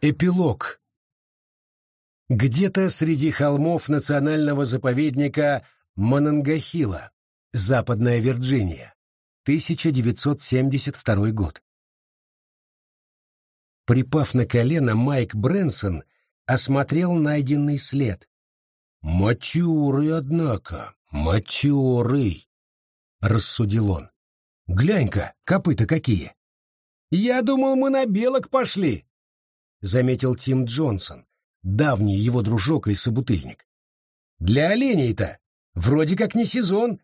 Эпилог. Где-то среди холмов национального заповедника Мононгахила, Западная Вирджиния, 1972 год. Припав на колено, Майк Брэнсон осмотрел найденный след. «Матерый, однако, матерый», — рассудил он. «Глянь-ка, копыта какие!» «Я думал, мы на белок пошли», — заметил Тим Джонсон, давний его дружок и собутыльник. «Для оленей-то вроде как не сезон».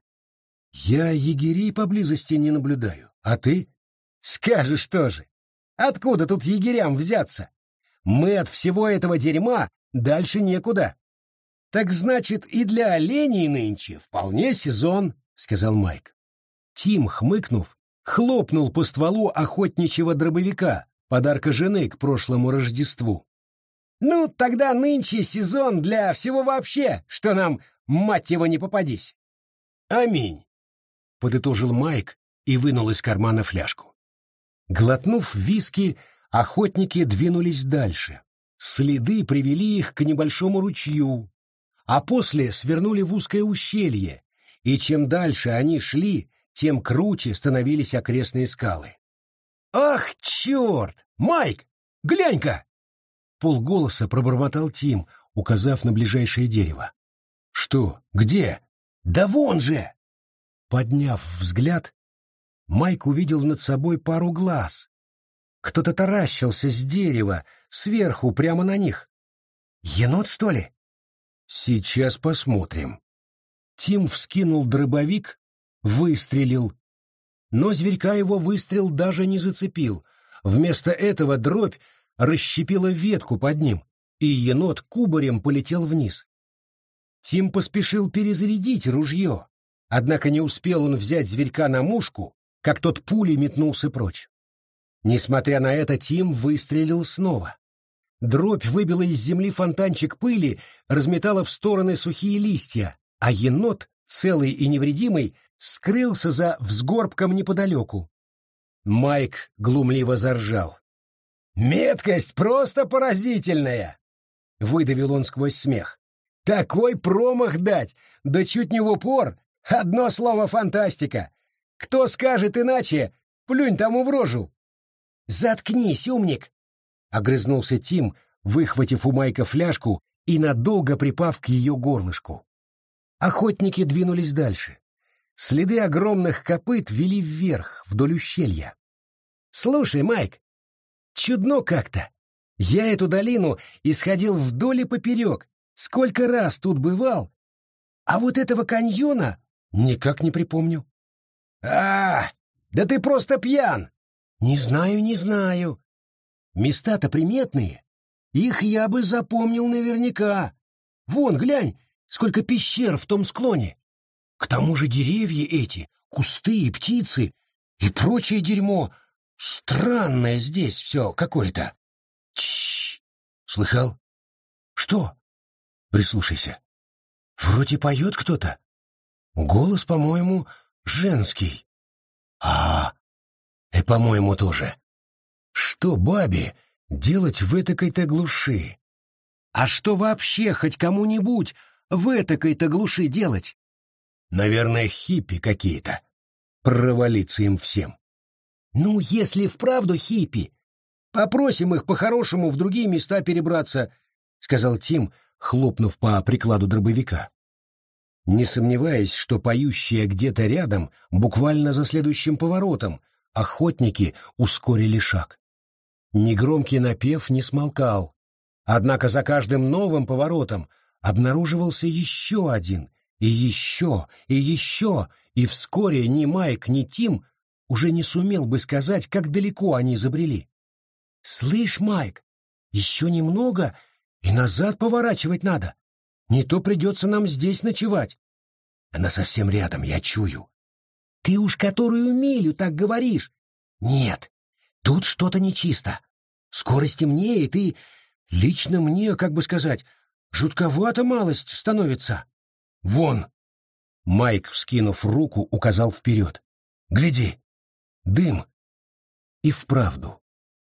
«Я егерей поблизости не наблюдаю. А ты?» «Скажешь тоже. Откуда тут егерям взяться? Мы от всего этого дерьма дальше некуда». «Так значит, и для оленей нынче вполне сезон», — сказал Майк. Тим, хмыкнув, хлопнул по стволу охотничьего дробовика, подарка жены к прошлому Рождеству. «Ну, тогда нынче сезон для всего вообще, что нам, мать его, не попадись». «Аминь», — подытожил Майк и вынул из кармана фляжку. Глотнув виски, охотники двинулись дальше. Следы привели их к небольшому ручью, а после свернули в узкое ущелье, и чем дальше они шли, тем круче становились окрестные скалы. «Ах, черт! Майк, глянь-ка!» Полголоса пробормотал Тим, указав на ближайшее дерево. «Что? Где?» «Да вон же!» Подняв взгляд, Майк увидел над собой пару глаз. Кто-то таращился с дерева, сверху, прямо на них. «Енот, что ли?» «Сейчас посмотрим». Тим вскинул дробовик, выстрелил. Но зверька его выстрел даже не зацепил. Вместо этого дробь расщепила ветку под ним, и енот кубарем полетел вниз. Тим поспешил перезарядить ружье, однако не успел он взять зверька на мушку, как тот пулей метнулся прочь. Несмотря на это, Тим выстрелил снова. Дробь выбила из земли фонтанчик пыли, разметала в стороны сухие листья, а енот, целый и невредимый, скрылся за взгорбком неподалеку. Майк глумливо заржал. «Меткость просто поразительная!» — выдавил он сквозь смех. «Такой промах дать, да чуть не в упор! Одно слово — фантастика! Кто скажет иначе, плюнь тому в рожу!» «Заткнись, умник!» — огрызнулся Тим, выхватив у Майка фляжку и надолго припав к ее горлышку. Охотники двинулись дальше. Следы огромных копыт вели вверх, вдоль ущелья. «Слушай, Майк, чудно как-то. Я эту долину исходил вдоль и поперек, сколько раз тут бывал, а вот этого каньона никак не припомню». «А, да ты просто пьян!» «Не знаю, не знаю. Места-то приметные. Их я бы запомнил наверняка. Вон, глянь, сколько пещер в том склоне. К тому же деревья эти, кусты и птицы и прочее дерьмо. Странное здесь все какое-то. Чш! Слыхал? Что? Прислушайся. Вроде поет кто-то. Голос, по-моему, женский. И, по-моему, тоже. Что бабе делать в этакой-то глуши? А что вообще хоть кому-нибудь в этакой-то глуши делать? Наверное, хиппи какие-то. Провалиться им всем. Ну, если вправду хиппи, попросим их по-хорошему в другие места перебраться, сказал Тим, хлопнув по прикладу дробовика. Не сомневаясь, что поющие где-то рядом, буквально за следующим поворотом, охотники ускорили шаг. Негромкий напев не смолкал, однако за каждым новым поворотом обнаруживался еще один, и еще, и еще, и вскоре ни Майк, ни Тим уже не сумел бы сказать, как далеко они забрели. «Слышь, Майк, еще немного, и назад поворачивать надо. Не то придется нам здесь ночевать. Она совсем рядом, я чую». «Ты уж которую милю так говоришь?» «Нет, тут что-то нечисто. Скоро стемнеет, и лично мне, как бы сказать, жутковато малость становится. Вон!» Майк, вскинув руку, указал вперед. «Гляди! Дым!» И вправду.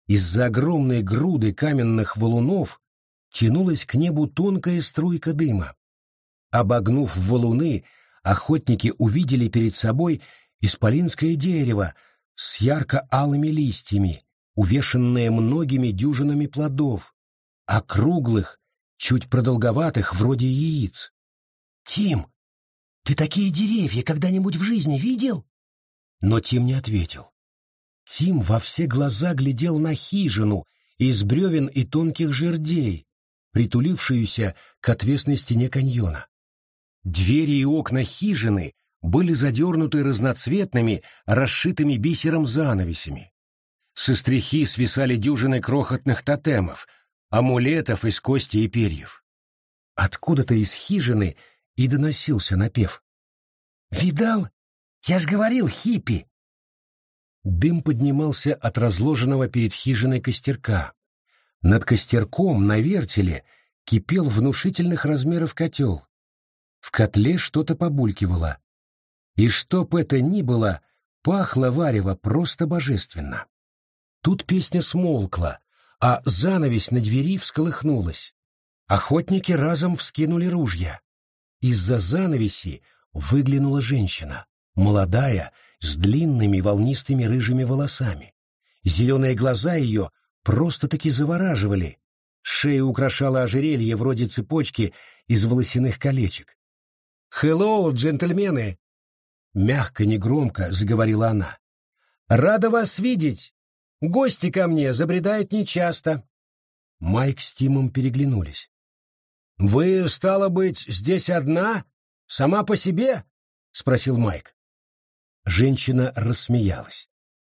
Из-за огромной груды каменных валунов тянулась к небу тонкая струйка дыма. Обогнув валуны, охотники увидели перед собой исполинское дерево с ярко-алыми листьями, увешанное многими дюжинами плодов, округлых, чуть продолговатых, вроде яиц. «Тим, ты такие деревья когда-нибудь в жизни видел?» Но Тим не ответил. Тим во все глаза глядел на хижину из бревен и тонких жердей, притулившуюся к отвесной стене каньона. Двери и окна хижины были задернуты разноцветными, расшитыми бисером занавесями. Со стрихи свисали дюжины крохотных тотемов, амулетов из кости и перьев. Откуда-то из хижины и доносился напев. «Видал? Я ж говорил, хиппи!» Дым поднимался от разложенного перед хижиной костерка. Над костерком на вертеле кипел внушительных размеров котел. В котле что-то побулькивало. И чтоб это ни было, пахло варево просто божественно. Тут песня смолкла, а занавесь на двери всколыхнулась. Охотники разом вскинули ружья. Из-за занавеси выглянула женщина, молодая, с длинными волнистыми рыжими волосами. Зеленые глаза ее просто-таки завораживали. Шею украшало ожерелье вроде цепочки из волосяных колечек. «Хеллоу, джентльмены!» — мягко, негромко заговорила она. «Рада вас видеть! Гости ко мне забредают нечасто». Майк с Тимом переглянулись. «Вы, стало быть, здесь одна? Сама по себе?» — спросил Майк. Женщина рассмеялась.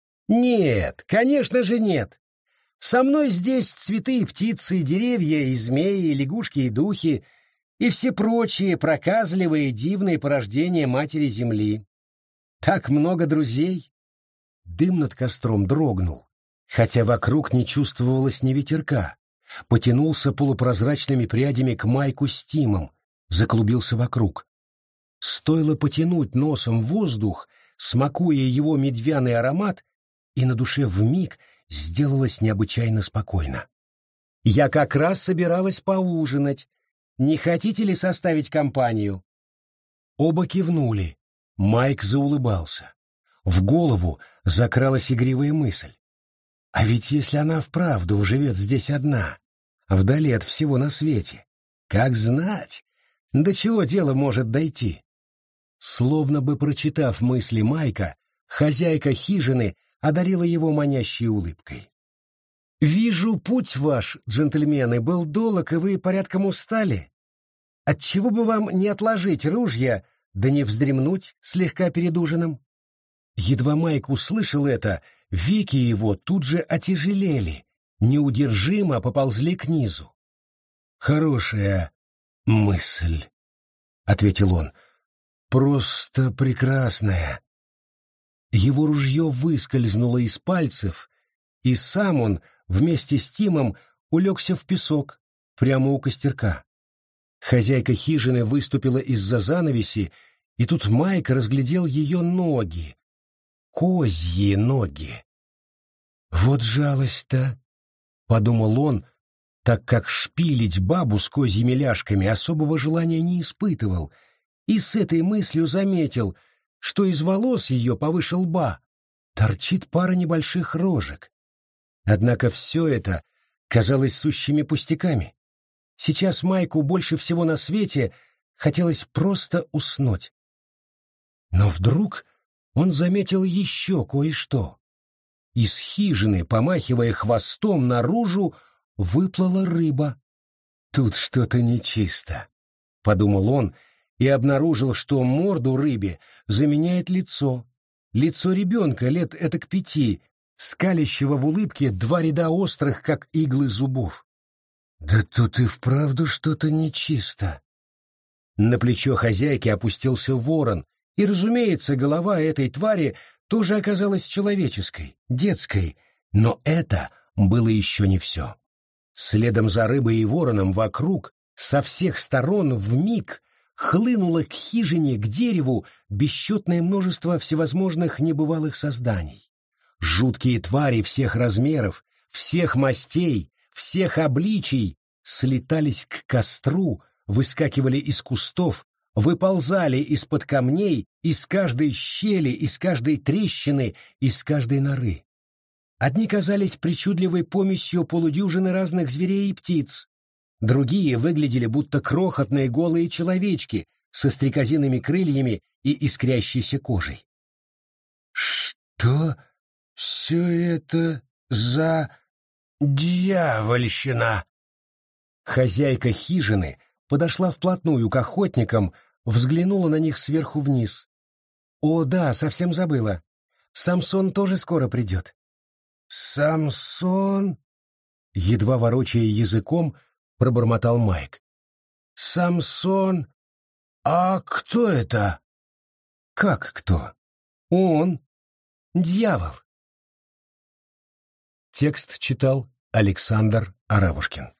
«Нет, конечно же нет. Со мной здесь цветы и птицы, и деревья, и змеи, и лягушки, и духи, и все прочие проказливые дивные порождения Матери Земли. Так много друзей». Дым над костром дрогнул, хотя вокруг не чувствовалось ни ветерка. Потянулся полупрозрачными прядями к Майку с Тимом, заклубился вокруг. Стоило потянуть носом воздух, смакуя его медвяный аромат, и на душе вмиг сделалось необычайно спокойно. «Я как раз собиралась поужинать. Не хотите ли составить компанию?» Оба кивнули. Майк заулыбался. В голову закралась игривая мысль. А ведь если она вправду живет здесь одна, вдали от всего на свете, как знать, до чего дело может дойти? Словно бы прочитав мысли Майка, хозяйка хижины одарила его манящей улыбкой. «Вижу, путь ваш, джентльмены, был долг, и вы порядком устали. Отчего бы вам не отложить ружья, да не вздремнуть слегка перед ужином?» Едва Майк услышал это, веки его тут же отяжелели, неудержимо поползли к низу. «Хорошая мысль», — ответил он, — «просто прекрасная». Его ружье выскользнуло из пальцев, и сам он вместе с Тимом улегся в песок, прямо у костерка. Хозяйка хижины выступила из-за занавеси, и тут Майк разглядел ее ноги. Козьи ноги. «Вот жалость-то», — подумал он, так как шпилить бабу с козьими ляжками особого желания не испытывал, и с этой мыслью заметил, что из волос ее повыше лба торчит пара небольших рожек. Однако все это казалось сущими пустяками. Сейчас Майку больше всего на свете хотелось просто уснуть. Но вдруг он заметил еще кое-что. Из хижины, помахивая хвостом наружу, выплыла рыба. «Тут что-то нечисто», — подумал он, и обнаружил, что морду рыбе заменяет лицо. Лицо ребенка лет этак 5, скалящего в улыбке 2 ряда острых, как иглы, зубов. «Да тут и вправду что-то нечисто». На плечо хозяйки опустился ворон, и, разумеется, голова этой твари тоже оказалась человеческой, детской, но это было еще не все. Следом за рыбой и вороном вокруг, со всех сторон вмиг хлынуло к хижине, к дереву бесчетное множество всевозможных небывалых созданий. Жуткие твари всех размеров, всех мастей, всех обличий слетались к костру, выскакивали из кустов, выползали из-под камней, из каждой щели, из каждой трещины, из каждой норы. Одни казались причудливой помесью полудюжины разных зверей и птиц, другие выглядели будто крохотные голые человечки со стрекозиными крыльями и искрящейся кожей. «Что все это за дьявольщина?» Хозяйка хижины подошла вплотную к охотникам, взглянула на них сверху вниз. «О, да, совсем забыла. Самсон тоже скоро придет». «Самсон?» — едва ворочая языком, пробормотал Майк. «Самсон? А кто это?» «Как кто?» «Он. Дьявол». Текст читал Александр Аравушкин.